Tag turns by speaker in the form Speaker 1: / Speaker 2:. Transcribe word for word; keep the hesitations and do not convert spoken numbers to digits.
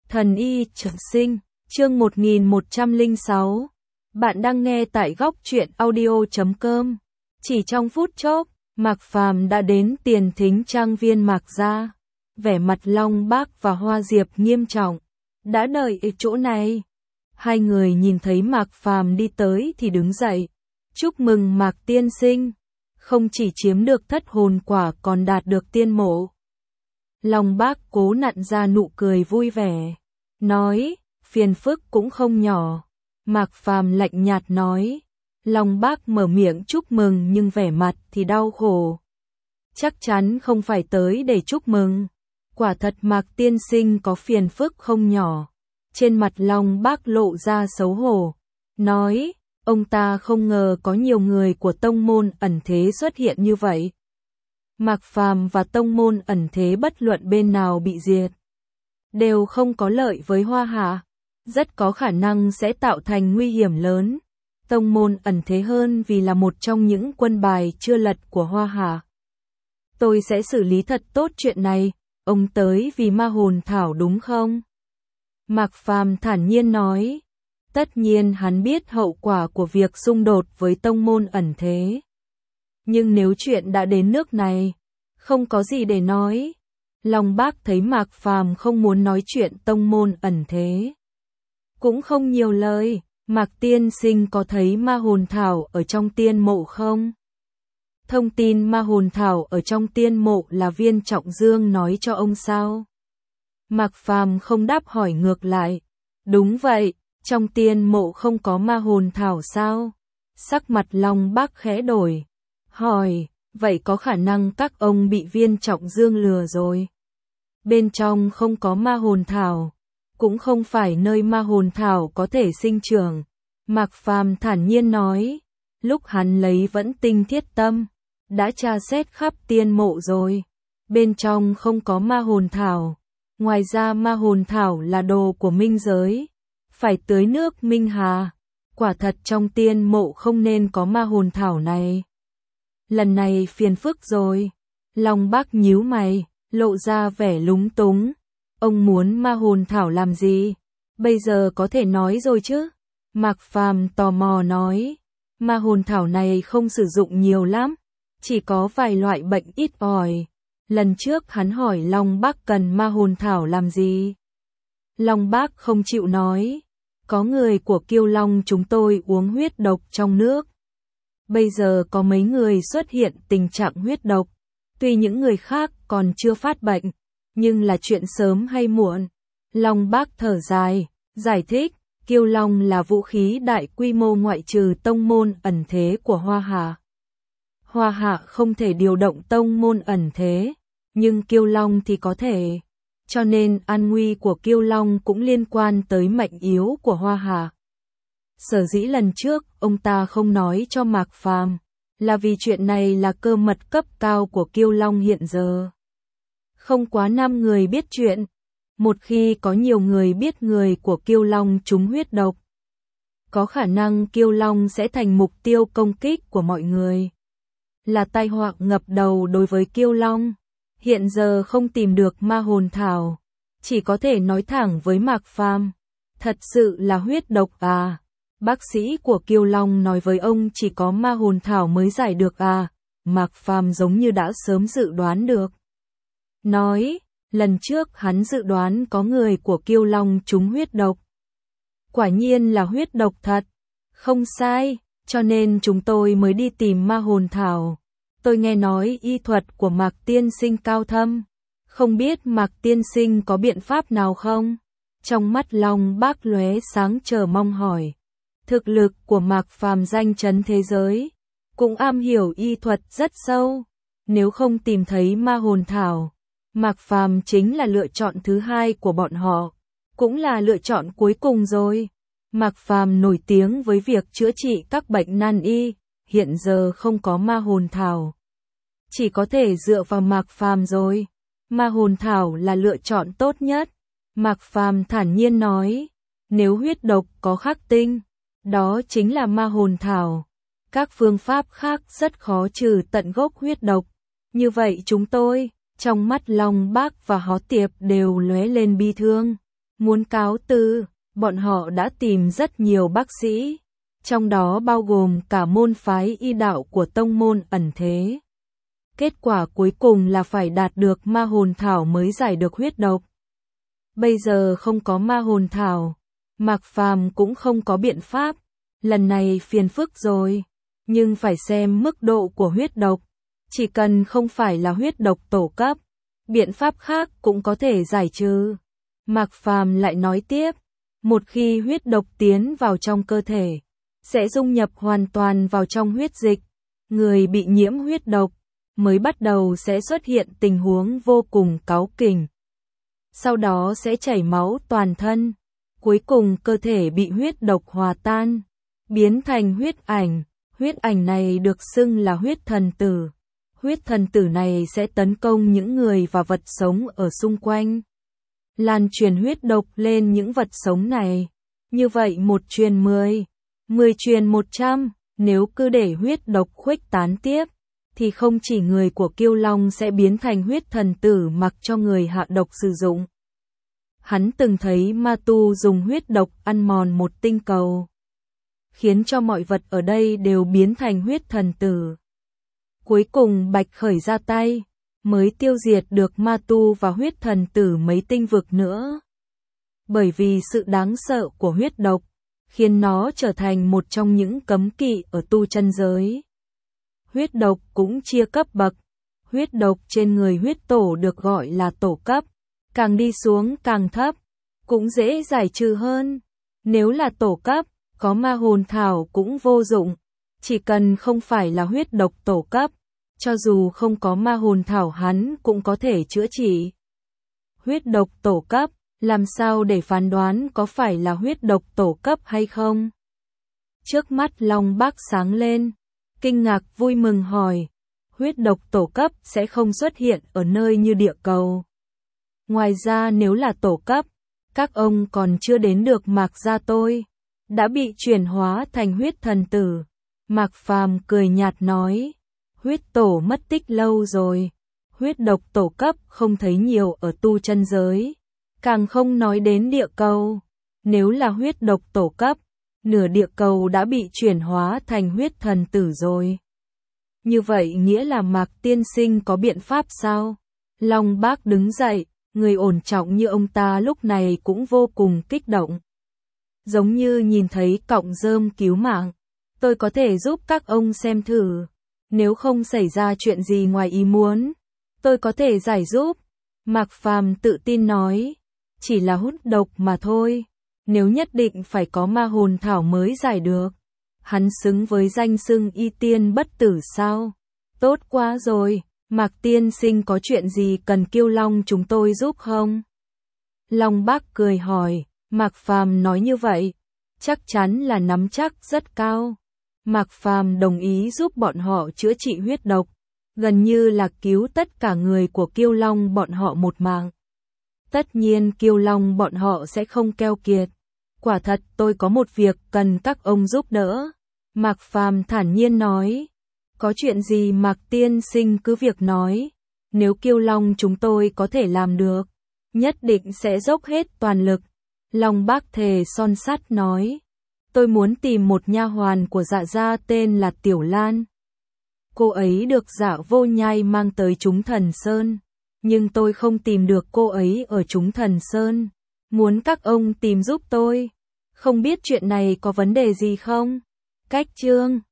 Speaker 1: Thần y trường sinh, chương một nghìn một trăm lẻ sáu. Bạn đang nghe tại góc truyện audio chấm com. Chỉ trong phút chốc, Mạc Phàm đã đến Tiền Thính trang viên Mạc gia. Vẻ mặt Long Bác và Hoa Diệp nghiêm trọng. Đã đợi ở chỗ này. Hai người nhìn thấy Mạc Phàm đi tới thì đứng dậy. Chúc mừng Mạc tiên sinh. Không chỉ chiếm được thất hồn quả còn đạt được tiên mộ. Long Bác cố nặn ra nụ cười vui vẻ. Nói, phiền phức cũng không nhỏ. Mạc Phàm lạnh nhạt nói. Long Bác mở miệng chúc mừng nhưng vẻ mặt thì đau khổ. Chắc chắn không phải tới để chúc mừng. Quả thật Mạc tiên sinh có phiền phức không nhỏ. Trên mặt Long Bác lộ ra xấu hổ. Nói, ông ta không ngờ có nhiều người của tông môn ẩn thế xuất hiện như vậy. Mạc Phàm và tông môn ẩn thế bất luận bên nào bị diệt, đều không có lợi với Hoa Hạ, rất có khả năng sẽ tạo thành nguy hiểm lớn. Tông môn ẩn thế hơn vì là một trong những quân bài chưa lật của Hoa Hạ. Tôi sẽ xử lý thật tốt chuyện này, ông tới vì ma hồn thảo đúng không? Mạc Phàm thản nhiên nói. Tất nhiên hắn biết hậu quả của việc xung đột với tông môn ẩn thế. Nhưng nếu chuyện đã đến nước này, không có gì để nói. Long Bác thấy Mạc Phàm không muốn nói chuyện tông môn ẩn thế, cũng không nhiều lời. Mạc tiên sinh có thấy ma hồn thảo ở trong tiên mộ không? Thông tin ma hồn thảo ở trong tiên mộ là Viên Trọng Dương nói cho ông sao? Mạc Phàm không đáp hỏi ngược lại. Đúng vậy, trong tiên mộ không có ma hồn thảo sao? Sắc mặt Long Bác khẽ đổi. Hỏi, vậy có khả năng các ông bị Viên Trọng Dương lừa rồi? Bên trong không có ma hồn thảo, cũng không phải nơi ma hồn thảo có thể sinh trưởng. Mạc Phàm thản nhiên nói, lúc hắn lấy Vẫn Tinh Thiết Tâm, đã tra xét khắp tiên mộ rồi. Bên trong không có ma hồn thảo. Ngoài ra ma hồn thảo là đồ của minh giới, phải tưới nước minh hà. Quả thật trong tiên mộ không nên có ma hồn thảo này. Lần này phiền phức rồi. Long Bác nhíu mày, lộ ra vẻ lúng túng. Ông muốn ma hồn thảo làm gì? Bây giờ có thể nói rồi chứ? Mạc Phàm tò mò nói. Ma hồn thảo này không sử dụng nhiều lắm, chỉ có vài loại bệnh ít ỏi. Lần trước hắn hỏi Long Bác cần ma hồn thảo làm gì? Long Bác không chịu nói. Có người của Kiêu Long chúng tôi uống huyết độc trong nước. Bây giờ có mấy người xuất hiện tình trạng huyết độc. Tuy những người khác còn chưa phát bệnh, nhưng là chuyện sớm hay muộn. Long Bác thở dài, giải thích, Kiêu Long là vũ khí đại quy mô ngoại trừ tông môn ẩn thế của Hoa Hạ. Hoa Hạ không thể điều động tông môn ẩn thế, nhưng Kiêu Long thì có thể. Cho nên an nguy của Kiêu Long cũng liên quan tới mệnh yếu của Hoa Hạ. Sở dĩ lần trước ông ta không nói cho Mạc Phàm, là vì chuyện này là cơ mật cấp cao của Kiêu Long hiện giờ. Không quá năm người biết chuyện. Một khi có nhiều người biết người của Kiêu Long trúng huyết độc, có khả năng Kiêu Long sẽ thành mục tiêu công kích của mọi người. Là tai họa ngập đầu đối với Kiêu Long. Hiện giờ không tìm được ma hồn thảo, chỉ có thể nói thẳng với Mạc Phàm. Thật sự là huyết độc à? Bác sĩ của Kiêu Long nói với ông chỉ có ma hồn thảo mới giải được à? Mạc Phàm giống như đã sớm dự đoán được. Nói, lần trước hắn dự đoán có người của Kiêu Long trúng huyết độc. Quả nhiên là huyết độc thật. Không sai, cho nên chúng tôi mới đi tìm ma hồn thảo. Tôi nghe nói y thuật của Mạc tiên sinh cao thâm. Không biết Mạc tiên sinh có biện pháp nào không? Trong mắt Long Bác lóe sáng chờ mong hỏi. Thực lực của Mạc Phàm danh chấn thế giới, cũng am hiểu y thuật rất sâu. Nếu không tìm thấy ma hồn thảo, Mạc Phàm chính là lựa chọn thứ hai của bọn họ, cũng là lựa chọn cuối cùng rồi. Mạc Phàm nổi tiếng với việc chữa trị các bệnh nan y, hiện giờ không có ma hồn thảo, chỉ có thể dựa vào Mạc Phàm rồi. Ma hồn thảo là lựa chọn tốt nhất. Mạc Phàm thản nhiên nói, nếu huyết độc có khắc tinh, đó chính là ma hồn thảo. Các phương pháp khác rất khó trừ tận gốc huyết độc. Như vậy chúng tôi, trong mắt Long Bác và Hó Tiệp đều lóe lên bi thương. Muốn cáo từ, bọn họ đã tìm rất nhiều bác sĩ, trong đó bao gồm cả môn phái y đạo của tông môn ẩn thế. Kết quả cuối cùng là phải đạt được ma hồn thảo mới giải được huyết độc. Bây giờ không có ma hồn thảo, Mạc Phàm cũng không có biện pháp, lần này phiền phức rồi, nhưng phải xem mức độ của huyết độc, chỉ cần không phải là huyết độc tổ cấp, biện pháp khác cũng có thể giải trừ. Mạc Phàm lại nói tiếp, một khi huyết độc tiến vào trong cơ thể, sẽ dung nhập hoàn toàn vào trong huyết dịch, người bị nhiễm huyết độc mới bắt đầu sẽ xuất hiện tình huống vô cùng cáu kỉnh. Sau đó sẽ chảy máu toàn thân, cuối cùng cơ thể bị huyết độc hòa tan, biến thành huyết ảnh, huyết ảnh này được xưng là huyết thần tử. Huyết thần tử này sẽ tấn công những người và vật sống ở xung quanh, lan truyền huyết độc lên những vật sống này. Như vậy một truyền mười, mười truyền một trăm, nếu cứ để huyết độc khuếch tán tiếp, thì không chỉ người của Kiêu Long sẽ biến thành huyết thần tử mặc cho người hạ độc sử dụng. Hắn từng thấy ma tu dùng huyết độc ăn mòn một tinh cầu, khiến cho mọi vật ở đây đều biến thành huyết thần tử. Cuối cùng Bạch Khởi ra tay, mới tiêu diệt được ma tu và huyết thần tử mấy tinh vực nữa. Bởi vì sự đáng sợ của huyết độc, khiến nó trở thành một trong những cấm kỵ ở tu chân giới. Huyết độc cũng chia cấp bậc, huyết độc trên người huyết tổ được gọi là tổ cấp, càng đi xuống càng thấp, cũng dễ giải trừ hơn. Nếu là tổ cấp, có ma hồn thảo cũng vô dụng, chỉ cần không phải là huyết độc tổ cấp, cho dù không có ma hồn thảo hắn cũng có thể chữa trị. Huyết độc tổ cấp, làm sao để phán đoán có phải là huyết độc tổ cấp hay không? Trước mắt Long Bác sáng lên, kinh ngạc vui mừng hỏi, huyết độc tổ cấp sẽ không xuất hiện ở nơi như địa cầu. Ngoài ra nếu là tổ cấp, các ông còn chưa đến được Mạc gia tôi, đã bị chuyển hóa thành huyết thần tử. Mạc Phàm cười nhạt nói, huyết tổ mất tích lâu rồi, huyết độc tổ cấp không thấy nhiều ở tu chân giới, càng không nói đến địa cầu. Nếu là huyết độc tổ cấp, nửa địa cầu đã bị chuyển hóa thành huyết thần tử rồi. Như vậy nghĩa là Mạc tiên sinh có biện pháp sao? Long Bác đứng dậy, người ổn trọng như ông ta lúc này cũng vô cùng kích động. Giống như nhìn thấy cọng rơm cứu mạng, tôi có thể giúp các ông xem thử. Nếu không xảy ra chuyện gì ngoài ý muốn, tôi có thể giải giúp. Mạc Phàm tự tin nói, chỉ là hút độc mà thôi, nếu nhất định phải có ma hồn thảo mới giải được. Hắn xứng với danh xưng y tiên bất tử sao? Tốt quá rồi, Mạc tiên sinh có chuyện gì cần Kiêu Long chúng tôi giúp không? Long Bác cười hỏi, Mạc Phàm nói như vậy, chắc chắn là nắm chắc rất cao. Mạc Phàm đồng ý giúp bọn họ chữa trị huyết độc, gần như là cứu tất cả người của Kiêu Long bọn họ một mạng. Tất nhiên Kiêu Long bọn họ sẽ không keo kiệt. Quả thật tôi có một việc cần các ông giúp đỡ. Mạc Phàm thản nhiên nói, có chuyện gì Mạc tiên sinh cứ việc nói, nếu Kiêu Long chúng tôi có thể làm được, nhất định sẽ dốc hết toàn lực. Long Bác thề son sắt nói, tôi muốn tìm một nha hoàn của Dạ gia tên là Tiểu Lan. Cô ấy được Dạ Vô Nhai mang tới Chúng Thần Sơn, nhưng tôi không tìm được cô ấy ở Chúng Thần Sơn. Muốn các ông tìm giúp tôi. Không biết chuyện này có vấn đề gì không? Cách chương